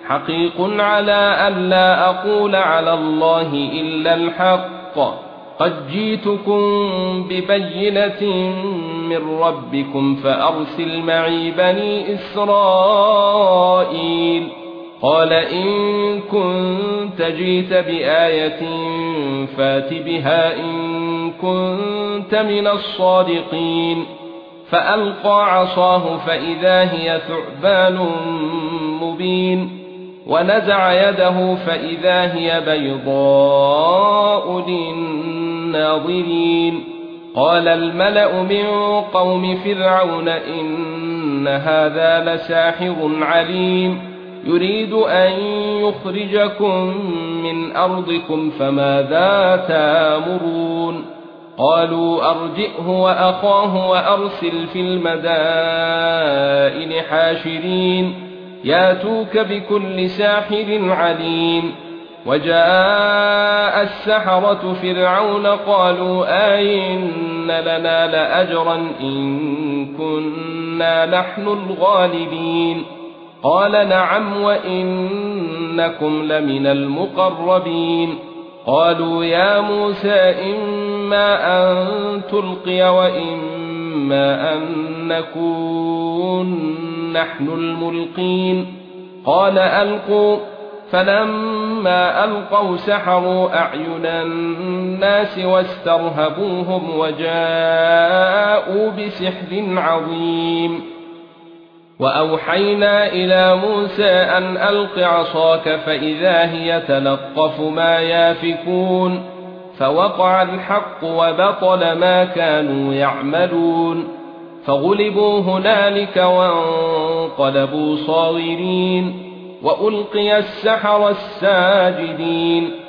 حقيق على ألا أقول على الله إلا الحق قد جئتكم ببينة من ربكم فأرسل معي بني إسرائيل قال إن كنت جئت بآية فات بها إن كنت من الصادقين فألقى عصاه فإذا هي ثعبان مبين ونزع يده فإذا هي بيضاء للناظرين قال الملأ من قوم فرعون إن هذا لساحر عليم يريد أن يخرجكم من أرضكم فماذا تأمرون قالوا أرجئه وأخاه وأرسل في المدائن حاشرين ياتوك بكل ساحر عليم وجاء السحرة فرعون قالوا أئن لنا لأجرا إن كنا نحن الغالبين قال نعم وإنكم لمن المقربين قالوا يا موسى إما أن تلقي وإما أن نكون نحن الملقين قال ألقوا فلما ألقوا سحروا أعين الناس واسترهبوهم وجاءوا بسحر عظيم وأوحينا إلى موسى أن ألق عصاك فإذا هي تلقف ما يافكون فوقع الحق وبطل ما كانوا يعملون فغلبوا هنالك وانقلبوا صاغرين وألقي السحرة الساجدين